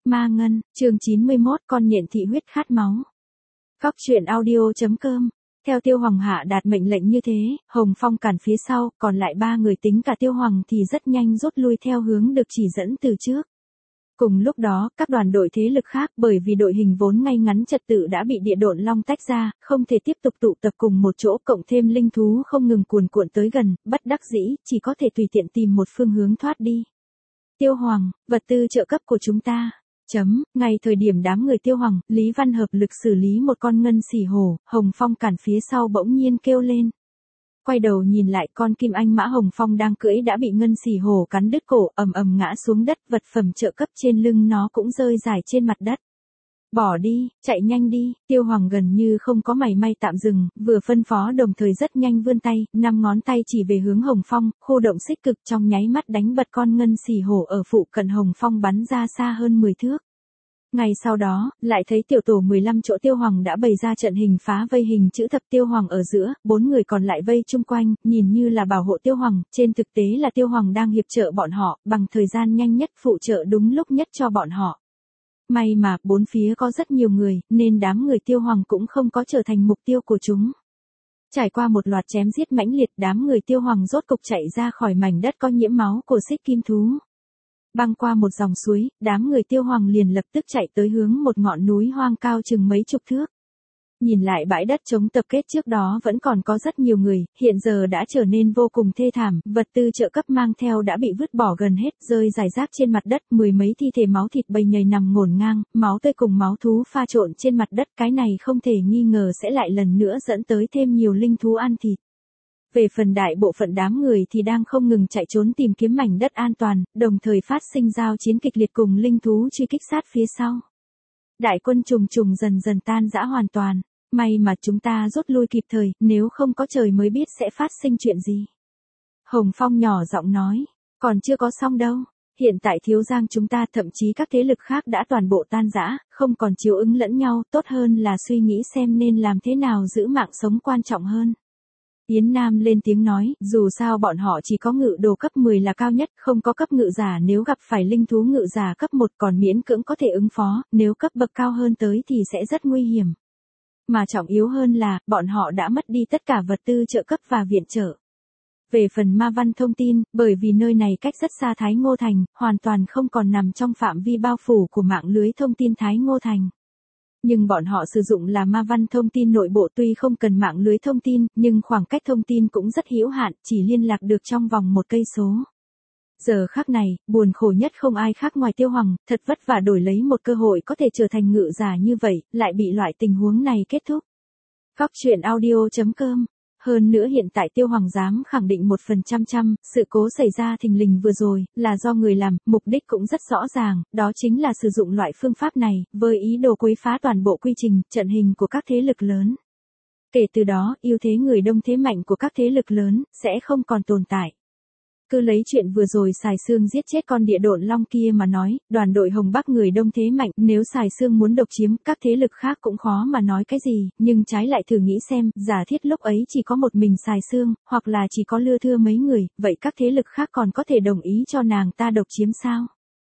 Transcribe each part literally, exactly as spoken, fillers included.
Ma Ngân, chương chín mươi mốt, con nhện thị huyết khát máu. Góc truyện audio.com. Theo Tiêu Hoàng hạ đạt mệnh lệnh như thế, Hồng Phong cản phía sau, còn lại ba người tính cả Tiêu Hoàng thì rất nhanh rút lui theo hướng được chỉ dẫn từ trước. Cùng lúc đó, các đoàn đội thế lực khác bởi vì đội hình vốn ngay ngắn trật tự đã bị địa độn long tách ra, không thể tiếp tục tụ tập cùng một chỗ, cộng thêm linh thú không ngừng cuồn cuộn tới gần, bất đắc dĩ, chỉ có thể tùy tiện tìm một phương hướng thoát đi. Tiêu Hoàng, vật tư trợ cấp của chúng ta. Chấm, ngay thời điểm đám người Tiêu Hoàng, Lý Văn hợp lực xử lý một con ngân xỉ hổ, Hồng Phong cản phía sau bỗng nhiên kêu lên. Quay đầu nhìn lại, con kim anh mã Hồng Phong đang cưỡi đã bị ngân xỉ hổ cắn đứt cổ, ầm ầm ngã xuống đất, vật phẩm trợ cấp trên lưng nó cũng rơi rải trên mặt đất. Bỏ đi, chạy nhanh đi, Tiêu Hoàng gần như không có mảy may tạm dừng, vừa phân phó đồng thời rất nhanh vươn tay, năm ngón tay chỉ về hướng Hồng Phong, khu động xích cực trong nháy mắt đánh bật con ngân xỉ hổ ở phụ cận Hồng Phong bắn ra xa hơn mười thước. Ngay sau đó, lại thấy tiểu tổ mười lăm chỗ Tiêu Hoàng đã bày ra trận hình phá vây hình chữ thập, Tiêu Hoàng ở giữa, bốn người còn lại vây chung quanh, nhìn như là bảo hộ Tiêu Hoàng, trên thực tế là Tiêu Hoàng đang hiệp trợ bọn họ, bằng thời gian nhanh nhất phụ trợ đúng lúc nhất cho bọn họ. May mà, bốn phía có rất nhiều người, nên đám người Tiêu Hoàng cũng không có trở thành mục tiêu của chúng. Trải qua một loạt chém giết mãnh liệt, đám người Tiêu Hoàng rốt cục chạy ra khỏi mảnh đất có nhiễm máu của xích kim thú. Băng qua một dòng suối, đám người Tiêu Hoàng liền lập tức chạy tới hướng một ngọn núi hoang cao chừng mấy chục thước. Nhìn lại bãi đất trống tập kết trước đó vẫn còn có rất nhiều người, hiện giờ đã trở nên vô cùng thê thảm, vật tư trợ cấp mang theo đã bị vứt bỏ gần hết, rơi rải rác trên mặt đất, mười mấy thi thể máu thịt bầy nhầy nằm ngổn ngang, máu tươi cùng máu thú pha trộn trên mặt đất, cái này không thể nghi ngờ sẽ lại lần nữa dẫn tới thêm nhiều linh thú ăn thịt. Về phần đại bộ phận đám người thì đang không ngừng chạy trốn tìm kiếm mảnh đất an toàn, đồng thời phát sinh giao chiến kịch liệt cùng linh thú truy kích sát phía sau. Đại quân trùng trùng dần dần tan rã hoàn toàn, may mà chúng ta rút lui kịp thời, nếu không có trời mới biết sẽ phát sinh chuyện gì. Hồng Phong nhỏ giọng nói, còn chưa có xong đâu, hiện tại Thiếu Giang chúng ta thậm chí các thế lực khác đã toàn bộ tan rã, không còn chiếu ứng lẫn nhau, tốt hơn là suy nghĩ xem nên làm thế nào giữ mạng sống quan trọng hơn. Yến Nam lên tiếng nói, dù sao bọn họ chỉ có ngự đồ cấp mười là cao nhất, không có cấp ngự giả, nếu gặp phải linh thú ngự giả cấp một còn miễn cưỡng có thể ứng phó, nếu cấp bậc cao hơn tới thì sẽ rất nguy hiểm. Mà trọng yếu hơn là, bọn họ đã mất đi tất cả vật tư trợ cấp và viện trợ. Về phần ma văn thông tin, bởi vì nơi này cách rất xa Thái Ngô Thành, hoàn toàn không còn nằm trong phạm vi bao phủ của mạng lưới thông tin Thái Ngô Thành. Nhưng bọn họ sử dụng là ma văn thông tin nội bộ, tuy không cần mạng lưới thông tin, nhưng khoảng cách thông tin cũng rất hữu hạn, chỉ liên lạc được trong vòng một cây số. Giờ khắc này, buồn khổ nhất không ai khác ngoài Tiêu Hoàng, thật vất vả đổi lấy một cơ hội có thể trở thành ngự giả như vậy, lại bị loại tình huống này kết thúc. Góc truyện audio.com. Hơn nữa hiện tại Tiêu Hoàng dám khẳng định một phần trăm trăm, sự cố xảy ra thình lình vừa rồi, là do người làm, mục đích cũng rất rõ ràng, đó chính là sử dụng loại phương pháp này, với ý đồ quấy phá toàn bộ quy trình, trận hình của các thế lực lớn. Kể từ đó, ưu thế người đông thế mạnh của các thế lực lớn, sẽ không còn tồn tại. Cứ lấy chuyện vừa rồi Sài Sương giết chết con địa độn long kia mà nói, đoàn đội Hồng Bắc người đông thế mạnh, nếu Sài Sương muốn độc chiếm, các thế lực khác cũng khó mà nói cái gì, nhưng trái lại thử nghĩ xem, giả thiết lúc ấy chỉ có một mình Sài Sương, hoặc là chỉ có lưa thưa mấy người, vậy các thế lực khác còn có thể đồng ý cho nàng ta độc chiếm sao?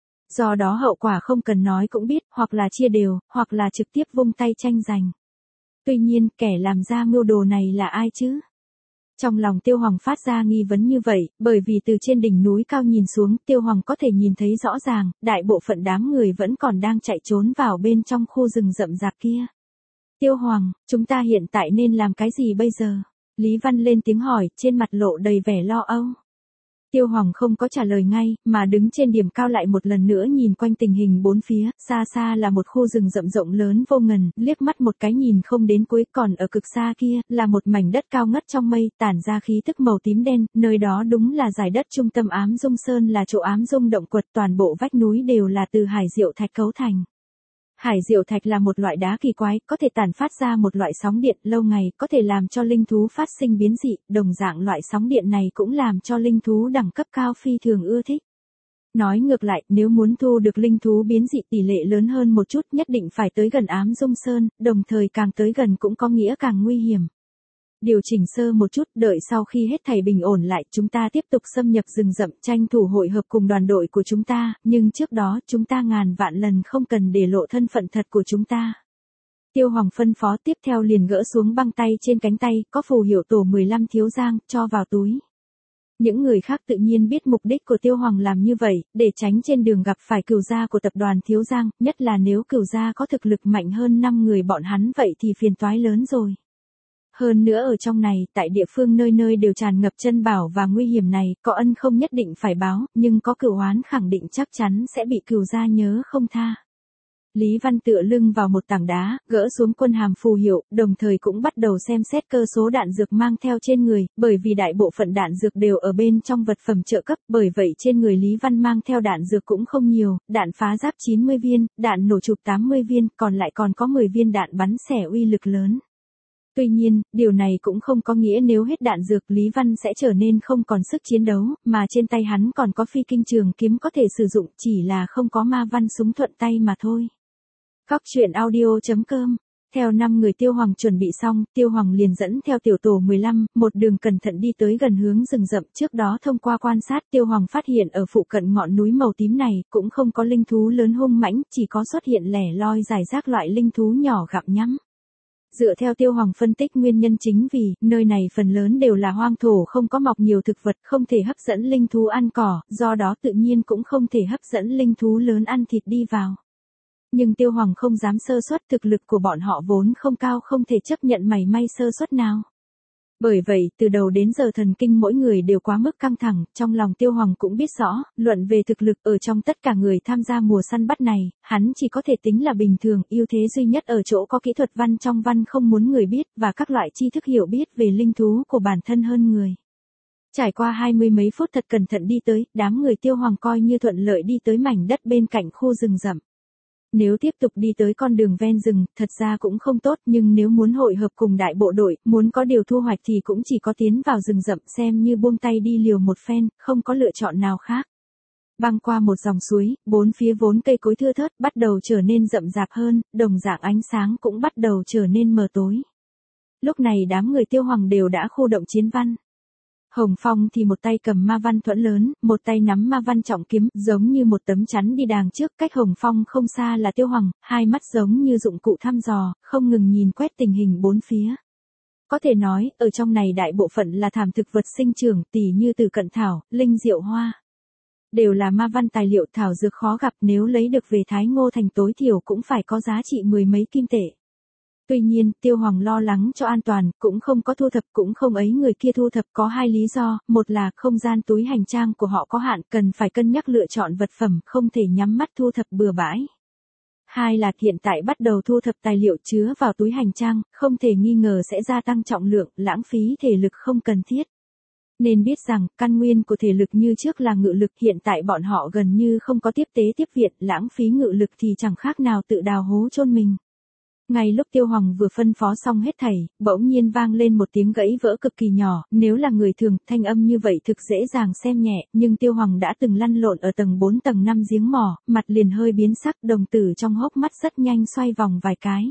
Do đó hậu quả không cần nói cũng biết, hoặc là chia đều, hoặc là trực tiếp vung tay tranh giành. Tuy nhiên, kẻ làm ra mưu đồ này là ai chứ? Trong lòng Tiêu Hoàng phát ra nghi vấn như vậy, bởi vì từ trên đỉnh núi cao nhìn xuống, Tiêu Hoàng có thể nhìn thấy rõ ràng, đại bộ phận đám người vẫn còn đang chạy trốn vào bên trong khu rừng rậm rạp kia. Tiêu Hoàng, chúng ta hiện tại nên làm cái gì bây giờ? Lý Văn lên tiếng hỏi, trên mặt lộ đầy vẻ lo âu. Tiêu Hoàng không có trả lời ngay, mà đứng trên điểm cao lại một lần nữa nhìn quanh tình hình bốn phía, xa xa là một khu rừng rậm rộng lớn vô ngần, liếc mắt một cái nhìn không đến cuối, còn ở cực xa kia, là một mảnh đất cao ngất trong mây, tản ra khí tức màu tím đen, nơi đó đúng là giải đất trung tâm Ám Dung Sơn, là chỗ Ám Dung động quật, toàn bộ vách núi đều là từ hải diệu thạch cấu thành. Hải diệu thạch là một loại đá kỳ quái, có thể tản phát ra một loại sóng điện, lâu ngày có thể làm cho linh thú phát sinh biến dị, đồng dạng loại sóng điện này cũng làm cho linh thú đẳng cấp cao phi thường ưa thích. Nói ngược lại, nếu muốn thu được linh thú biến dị tỷ lệ lớn hơn một chút, nhất định phải tới gần Ám Dung Sơn, đồng thời càng tới gần cũng có nghĩa càng nguy hiểm. Điều chỉnh sơ một chút, đợi sau khi hết thảy bình ổn lại, chúng ta tiếp tục xâm nhập rừng rậm, tranh thủ hội hợp cùng đoàn đội của chúng ta, nhưng trước đó, chúng ta ngàn vạn lần không cần để lộ thân phận thật của chúng ta. Tiêu Hoàng phân phó, tiếp theo liền gỡ xuống băng tay trên cánh tay, có phù hiệu tổ mười lăm Thiếu Giang, cho vào túi. Những người khác tự nhiên biết mục đích của Tiêu Hoàng làm như vậy, để tránh trên đường gặp phải cửu gia của tập đoàn Thiếu Giang, nhất là nếu cửu gia có thực lực mạnh hơn năm người bọn hắn vậy thì phiền toái lớn rồi. Hơn nữa ở trong này, tại địa phương nơi nơi đều tràn ngập chân bảo và nguy hiểm này, có ân không nhất định phải báo, nhưng có cửu oán khẳng định chắc chắn sẽ bị cửu gia nhớ không tha. Lý Văn tựa lưng vào một tảng đá, gỡ xuống quân hàm phù hiệu, đồng thời cũng bắt đầu xem xét cơ số đạn dược mang theo trên người, bởi vì đại bộ phận đạn dược đều ở bên trong vật phẩm trợ cấp, bởi vậy trên người Lý Văn mang theo đạn dược cũng không nhiều, đạn phá giáp chín mươi viên, đạn nổ chụp tám mươi viên, còn lại còn có mười viên đạn bắn xẻ uy lực lớn. Tuy nhiên, điều này cũng không có nghĩa nếu hết đạn dược Lý Văn sẽ trở nên không còn sức chiến đấu, mà trên tay hắn còn có phi kinh trường kiếm có thể sử dụng, chỉ là không có ma văn súng thuận tay mà thôi. Góc truyện audio chấm com. Theo năm người Tiêu Hoàng chuẩn bị xong, Tiêu Hoàng liền dẫn theo tiểu tổ mười lăm, một đường cẩn thận đi tới gần hướng rừng rậm. Trước đó thông qua quan sát, Tiêu Hoàng phát hiện ở phụ cận ngọn núi màu tím này, cũng không có linh thú lớn hung mãnh, chỉ có xuất hiện lẻ loi rải rác loại linh thú nhỏ gặm nhắm. Dựa theo Tiêu Hoàng phân tích nguyên nhân chính vì, nơi này phần lớn đều là hoang thổ không có mọc nhiều thực vật, không thể hấp dẫn linh thú ăn cỏ, do đó tự nhiên cũng không thể hấp dẫn linh thú lớn ăn thịt đi vào. Nhưng Tiêu Hoàng không dám sơ suất, thực lực của bọn họ vốn không cao, không thể chấp nhận mảy may sơ suất nào. Bởi vậy, từ đầu đến giờ thần kinh mỗi người đều quá mức căng thẳng, trong lòng Tiêu Hoàng cũng biết rõ, luận về thực lực ở trong tất cả người tham gia mùa săn bắt này, hắn chỉ có thể tính là bình thường, ưu thế duy nhất ở chỗ có kỹ thuật văn trong văn không muốn người biết, và các loại tri thức hiểu biết về linh thú của bản thân hơn người. Trải qua hai mươi mấy phút thật cẩn thận đi tới, đám người Tiêu Hoàng coi như thuận lợi đi tới mảnh đất bên cạnh khu rừng rậm. Nếu tiếp tục đi tới con đường ven rừng, thật ra cũng không tốt, nhưng nếu muốn hội hợp cùng đại bộ đội, muốn có điều thu hoạch thì cũng chỉ có tiến vào rừng rậm xem như buông tay đi liều một phen, không có lựa chọn nào khác. Băng qua một dòng suối, bốn phía vốn cây cối thưa thớt bắt đầu trở nên rậm rạp hơn, đồng dạng ánh sáng cũng bắt đầu trở nên mờ tối. Lúc này đám người Tiêu Hoàng đều đã khu động chiến văn. Hồng Phong thì một tay cầm ma văn thuẫn lớn, một tay nắm ma văn trọng kiếm, giống như một tấm chắn đi đàng trước, cách Hồng Phong không xa là Tiêu Hoàng, hai mắt giống như dụng cụ thăm dò, không ngừng nhìn quét tình hình bốn phía. Có thể nói, ở trong này đại bộ phận là thảm thực vật sinh trưởng, tỉ như từ cận thảo, linh diệu hoa. Đều là ma văn tài liệu thảo dược khó gặp, nếu lấy được về Thái Ngô Thành tối thiểu cũng phải có giá trị mười mấy kim tệ. Tuy nhiên, Tiêu Hoàng lo lắng cho an toàn, cũng không có thu thập, cũng không ấy người kia thu thập, có hai lý do, một là không gian túi hành trang của họ có hạn, cần phải cân nhắc lựa chọn vật phẩm, không thể nhắm mắt thu thập bừa bãi. Hai là hiện tại bắt đầu thu thập tài liệu chứa vào túi hành trang, không thể nghi ngờ sẽ gia tăng trọng lượng, lãng phí thể lực không cần thiết. Nên biết rằng, căn nguyên của thể lực như trước là ngự lực, hiện tại bọn họ gần như không có tiếp tế tiếp viện, lãng phí ngự lực thì chẳng khác nào tự đào hố chôn mình. Ngay lúc Tiêu Hoàng vừa phân phó xong hết thảy, bỗng nhiên vang lên một tiếng gãy vỡ cực kỳ nhỏ, nếu là người thường, thanh âm như vậy thực dễ dàng xem nhẹ, nhưng Tiêu Hoàng đã từng lăn lộn ở tầng bốn tầng năm giếng mỏ, mặt liền hơi biến sắc, đồng tử trong hốc mắt rất nhanh xoay vòng vài cái.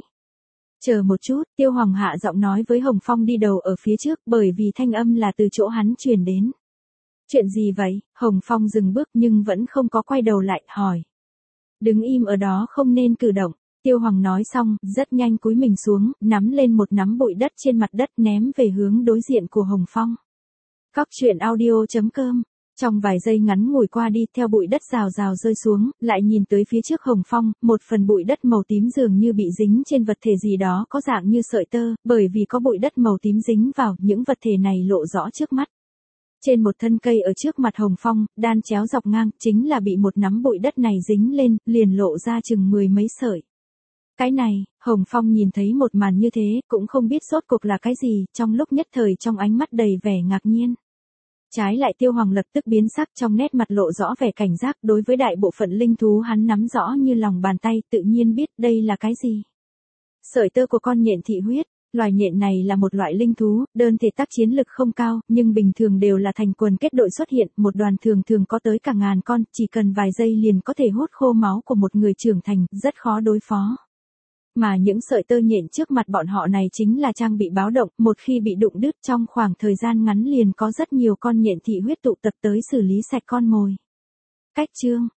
Chờ một chút, Tiêu Hoàng hạ giọng nói với Hồng Phong đi đầu ở phía trước, bởi vì thanh âm là từ chỗ hắn truyền đến. Chuyện gì vậy? Hồng Phong dừng bước nhưng vẫn không có quay đầu lại, hỏi. Đứng im ở đó không nên cử động. Tiêu Hoàng nói xong, rất nhanh cúi mình xuống, nắm lên một nắm bụi đất trên mặt đất ném về hướng đối diện của Hồng Phong. Góc truyện audio chấm com. Trong vài giây ngắn ngủi qua đi, theo bụi đất rào rào rơi xuống, lại nhìn tới phía trước Hồng Phong, một phần bụi đất màu tím dường như bị dính trên vật thể gì đó có dạng như sợi tơ, bởi vì có bụi đất màu tím dính vào, những vật thể này lộ rõ trước mắt. Trên một thân cây ở trước mặt Hồng Phong, đan chéo dọc ngang, chính là bị một nắm bụi đất này dính lên, liền lộ ra chừng mười mấy sợi. Cái này, Hồng Phong nhìn thấy một màn như thế, cũng không biết rốt cuộc là cái gì, trong lúc nhất thời trong ánh mắt đầy vẻ ngạc nhiên. Trái lại Tiêu Hoàng lập tức biến sắc, trong nét mặt lộ rõ vẻ cảnh giác, đối với đại bộ phận linh thú hắn nắm rõ như lòng bàn tay, tự nhiên biết đây là cái gì. Sợi tơ của con nhện thị huyết. Loài nhện này là một loại linh thú, đơn thể tác chiến lực không cao, nhưng bình thường đều là thành quần kết đội xuất hiện, một đoàn thường thường có tới cả ngàn con, chỉ cần vài giây liền có thể hút khô máu của một người trưởng thành, rất khó đối phó. Mà những sợi tơ nhện trước mặt bọn họ này chính là trang bị báo động, một khi bị đụng đứt trong khoảng thời gian ngắn liền có rất nhiều con nhện thị huyết tụ tập tới xử lý sạch con mồi. Cách chương